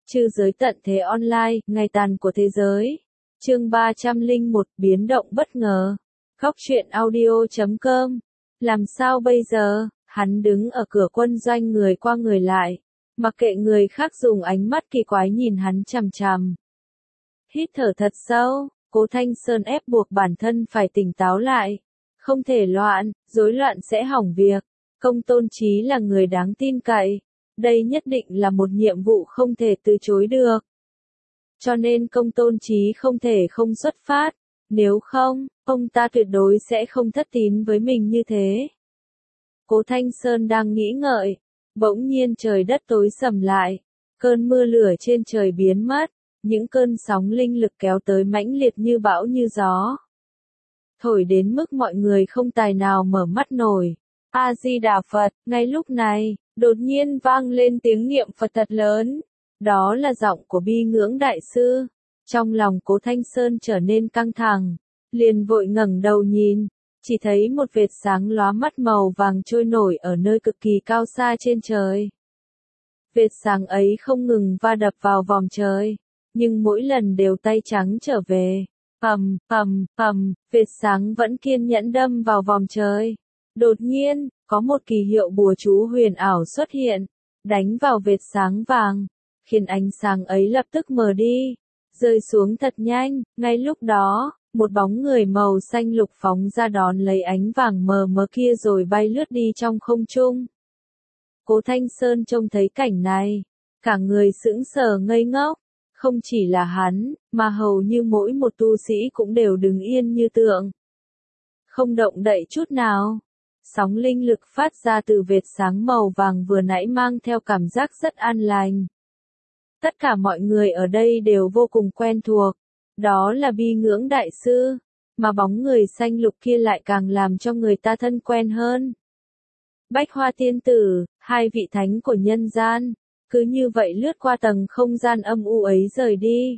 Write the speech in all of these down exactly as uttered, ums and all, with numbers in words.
Trư giới tận thế online, ngày tàn của thế giới. Chương ba trăm lẻ một, biến động bất ngờ. Góc truyện audio chấm com. Làm sao bây giờ? Hắn đứng ở cửa quân doanh người qua người lại. Mặc kệ người khác dùng ánh mắt kỳ quái nhìn hắn chằm chằm. Hít thở thật sâu, Cố Thanh Sơn ép buộc bản thân phải tỉnh táo lại. Không thể loạn, rối loạn sẽ hỏng việc. Công Tôn Chí là người đáng tin cậy. Đây nhất định là một nhiệm vụ không thể từ chối được. Cho nên Công Tôn Chí không thể không xuất phát. Nếu không, ông ta tuyệt đối sẽ không thất tín với mình như thế. Cố Thanh Sơn đang nghĩ ngợi. Bỗng nhiên trời đất tối sầm lại. Cơn mưa lửa trên trời biến mất. Những cơn sóng linh lực kéo tới mãnh liệt như bão như gió. Thổi đến mức mọi người không tài nào mở mắt nổi. A-di-đà Phật, ngay lúc này, đột nhiên vang lên tiếng niệm Phật thật lớn. Đó là giọng của Bi Ngưỡng Đại Sư. Trong lòng Cố Thanh Sơn trở nên căng thẳng. Liền vội ngẩng đầu nhìn. Chỉ thấy một vệt sáng lóa mắt màu vàng trôi nổi ở nơi cực kỳ cao xa trên trời. Vệt sáng ấy không ngừng va đập vào vòm trời. Nhưng mỗi lần đều tay trắng trở về. Ầm, ầm, ầm, vệt sáng vẫn kiên nhẫn đâm vào vòm trời. Đột nhiên, có một kỳ hiệu bùa chú huyền ảo xuất hiện, đánh vào vệt sáng vàng, khiến ánh sáng ấy lập tức mờ đi, rơi xuống thật nhanh. Ngay lúc đó, một bóng người màu xanh lục phóng ra đón lấy ánh vàng mờ mờ kia rồi bay lướt đi trong không trung. Cố Thanh Sơn trông thấy cảnh này, cả người sững sờ ngây ngốc. Không chỉ là hắn, mà hầu như mỗi một tu sĩ cũng đều đứng yên như tượng. Không động đậy chút nào. Sóng linh lực phát ra từ vệt sáng màu vàng vừa nãy mang theo cảm giác rất an lành. Tất cả mọi người ở đây đều vô cùng quen thuộc. Đó là Bi Ngưỡng Đại Sư, mà bóng người xanh lục kia lại càng làm cho người ta thân quen hơn. Bách Hoa Tiên Tử, hai vị thánh của nhân gian, cứ như vậy lướt qua tầng không gian âm u ấy rời đi.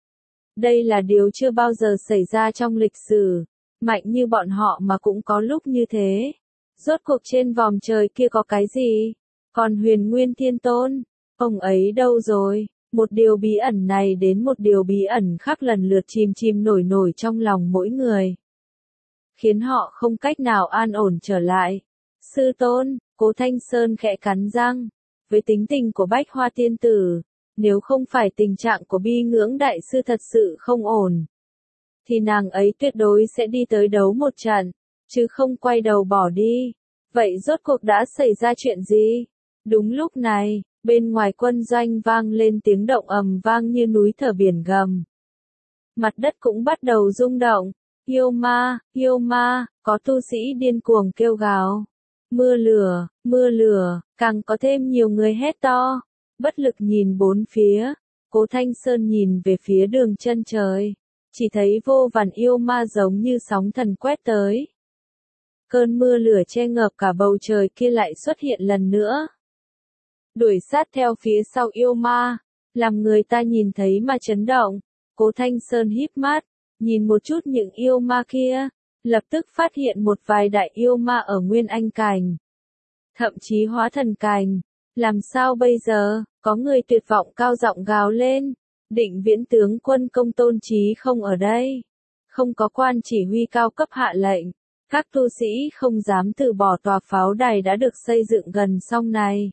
Đây là điều chưa bao giờ xảy ra trong lịch sử, mạnh như bọn họ mà cũng có lúc như thế. Rốt cuộc trên vòm trời kia có cái gì? Còn Huyền Nguyên Thiên Tôn, ông ấy đâu rồi? Một điều bí ẩn này đến một điều bí ẩn khác lần lượt chìm chìm nổi nổi trong lòng mỗi người. Khiến họ không cách nào an ổn trở lại. Sư Tôn, Cố Thanh Sơn khẽ cắn răng. Với tính tình của Bách Hoa Tiên Tử, nếu không phải tình trạng của Bi Ngưỡng Đại Sư thật sự không ổn, thì nàng ấy tuyệt đối sẽ đi tới đấu một trận, chứ không quay đầu bỏ đi. Vậy rốt cuộc đã xảy ra chuyện gì? Đúng lúc này, bên ngoài quân doanh vang lên tiếng động ầm vang như núi thở biển gầm. Mặt đất cũng bắt đầu rung động. Yêu ma, yêu ma, có tu sĩ điên cuồng kêu gào. Mưa lửa, mưa lửa, càng có thêm nhiều người hét to. Bất lực nhìn bốn phía, Cố Thanh Sơn nhìn về phía đường chân trời. Chỉ thấy vô vàn yêu ma giống như sóng thần quét tới. Cơn mưa lửa che ngập cả bầu trời kia lại xuất hiện lần nữa. Đuổi sát theo phía sau yêu ma, làm người ta nhìn thấy mà chấn động. Cố Thanh Sơn híp mắt, nhìn một chút những yêu ma kia, lập tức phát hiện một vài đại yêu ma ở Nguyên Anh Cảnh. Thậm chí Hóa Thần Cảnh. Làm sao bây giờ? Có người tuyệt vọng cao giọng gào lên. Định Viễn tướng quân Công Tôn Chí không ở đây. Không có quan chỉ huy cao cấp hạ lệnh. Các tu sĩ không dám từ bỏ tòa pháo đài đã được xây dựng gần sông này.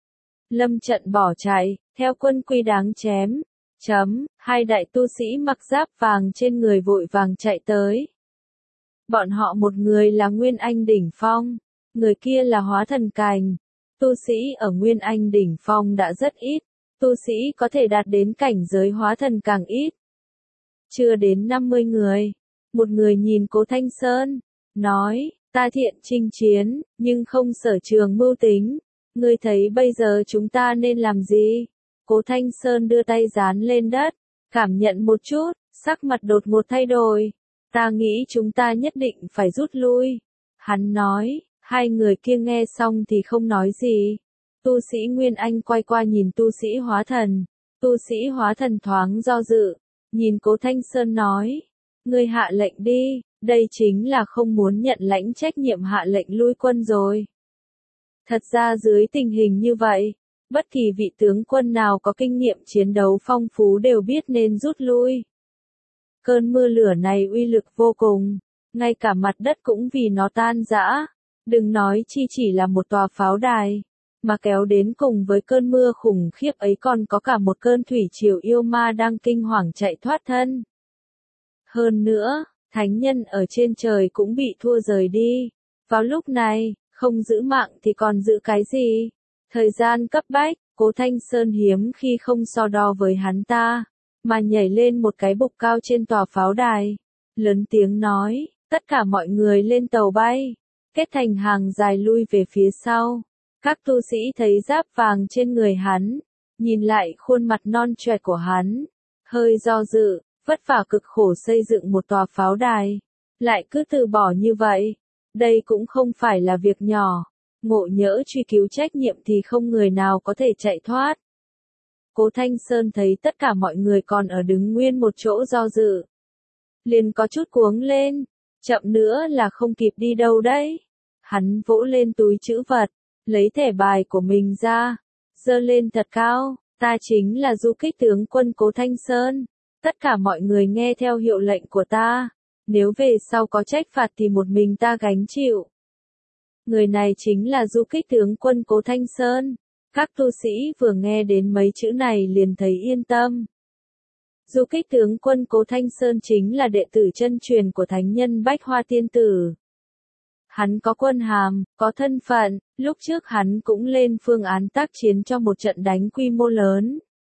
Lâm trận bỏ chạy, theo quân quy đáng chém. Chấm, hai đại tu sĩ mặc giáp vàng trên người vội vàng chạy tới. Bọn họ một người là Nguyên Anh Đỉnh Phong, người kia là Hóa Thần Cảnh. Tu sĩ ở Nguyên Anh Đỉnh Phong đã rất ít, tu sĩ có thể đạt đến cảnh giới Hóa Thần càng ít. Chưa đến năm mươi người, một người nhìn Cố Thanh Sơn, nói, ta thiện chinh chiến, nhưng không sở trường mưu tính. Ngươi thấy bây giờ chúng ta nên làm gì? Cố Thanh Sơn đưa tay dán lên đất, cảm nhận một chút, sắc mặt đột ngột thay đổi. Ta nghĩ chúng ta nhất định phải rút lui. Hắn nói, hai người kia nghe xong thì không nói gì. Tu sĩ Nguyên Anh quay qua nhìn tu sĩ Hóa Thần. Tu sĩ Hóa Thần thoáng do dự, nhìn Cố Thanh Sơn nói, ngươi hạ lệnh đi, đây chính là không muốn nhận lãnh trách nhiệm hạ lệnh lui quân rồi. Thật ra dưới tình hình như vậy, Bất kỳ vị tướng quân nào có kinh nghiệm chiến đấu phong phú đều biết nên rút lui. Cơn mưa lửa này uy lực vô cùng, ngay cả mặt đất cũng vì nó tan rã. Đừng nói chi chỉ là một tòa pháo đài, mà kéo đến cùng với cơn mưa khủng khiếp ấy còn có cả một cơn thủy triều yêu ma đang kinh hoàng chạy thoát thân. Hơn nữa, thánh nhân ở trên trời cũng bị thua rời đi. Vào lúc này, không giữ mạng thì còn giữ cái gì? Thời gian cấp bách, Cố Thanh Sơn hiếm khi không so đo với hắn ta, mà nhảy lên một cái bục cao trên tòa pháo đài. Lớn tiếng nói, tất cả mọi người lên tàu bay, kết thành hàng dài lui về phía sau. Các tu sĩ thấy giáp vàng trên người hắn, nhìn lại khuôn mặt non choẹt của hắn, hơi do dự, vất vả cực khổ xây dựng một tòa pháo đài, lại cứ từ bỏ như vậy. Đây cũng không phải là việc nhỏ, ngộ nhỡ truy cứu trách nhiệm thì không người nào có thể chạy thoát. Cố Thanh Sơn thấy tất cả mọi người còn ở đứng nguyên một chỗ do dự, liền có chút cuống lên, chậm nữa là không kịp đi đâu đấy. Hắn vỗ lên túi trữ vật, lấy thẻ bài của mình ra, giơ lên thật cao, ta chính là du kích tướng quân Cố Thanh Sơn, tất cả mọi người nghe theo hiệu lệnh của ta, nếu về sau có trách phạt thì một mình ta gánh chịu. Người này chính là du kích tướng quân Cố Thanh Sơn. Các tu sĩ vừa nghe đến mấy chữ này liền thấy yên tâm. Du kích tướng quân Cố Thanh Sơn chính là đệ tử chân truyền của thánh nhân Bách Hoa Tiên Tử. Hắn có quân hàm, có thân phận, lúc trước hắn cũng lên phương án tác chiến cho một trận đánh quy mô lớn.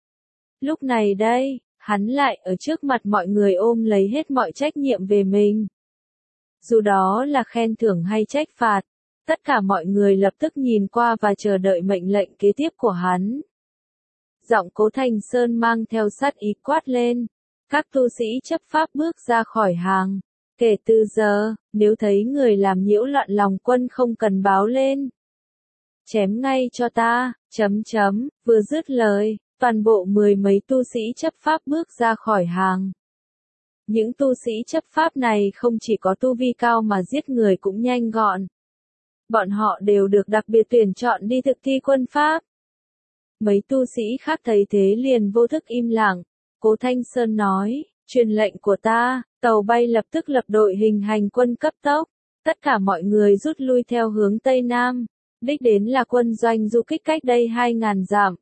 Lúc này đây, hắn lại ở trước mặt mọi người ôm lấy hết mọi trách nhiệm về mình. Dù đó là khen thưởng hay trách phạt, tất cả mọi người lập tức nhìn qua và chờ đợi mệnh lệnh kế tiếp của hắn. Giọng Cố Thanh Sơn mang theo sát ý quát lên. Các tu sĩ chấp pháp bước ra khỏi hàng. Kể từ giờ, nếu thấy người làm nhiễu loạn lòng quân không cần báo lên. Chém ngay cho ta, chấm chấm, vừa dứt lời, toàn bộ mười mấy tu sĩ chấp pháp bước ra khỏi hàng. Những tu sĩ chấp pháp này không chỉ có tu vi cao mà giết người cũng nhanh gọn. Bọn họ đều được đặc biệt tuyển chọn đi thực thi quân pháp. Mấy tu sĩ khác thấy thế liền vô thức im lặng. Cố Thanh Sơn nói, truyền lệnh của ta, tàu bay lập tức lập đội hình hành quân cấp tốc. Tất cả mọi người rút lui theo hướng Tây Nam. Đích đến là quân doanh du kích cách đây hai ngàn dặm.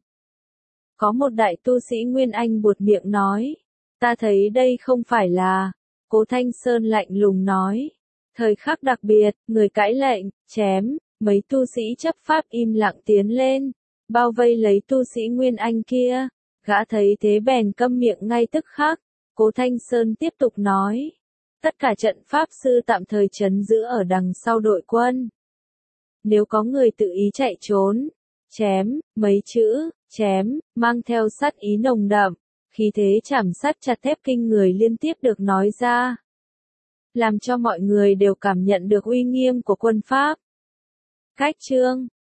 Có một đại tu sĩ Nguyên Anh buột miệng nói, ta thấy đây không phải là. Cố Thanh Sơn lạnh lùng nói, thời khắc đặc biệt, người cãi lệnh, chém, mấy tu sĩ chấp pháp im lặng tiến lên, bao vây lấy tu sĩ Nguyên Anh kia. Gã thấy thế bèn câm miệng ngay tức khắc. Cố Thanh Sơn tiếp tục nói, tất cả trận pháp sư tạm thời trấn giữ ở đằng sau đội quân. Nếu có người tự ý chạy trốn, chém, mấy chữ, chém, mang theo sát ý nồng đậm, khí thế chảm sát chặt thép kinh người liên tiếp được nói ra. Làm cho mọi người đều cảm nhận được uy nghiêm của quân pháp. Cách chương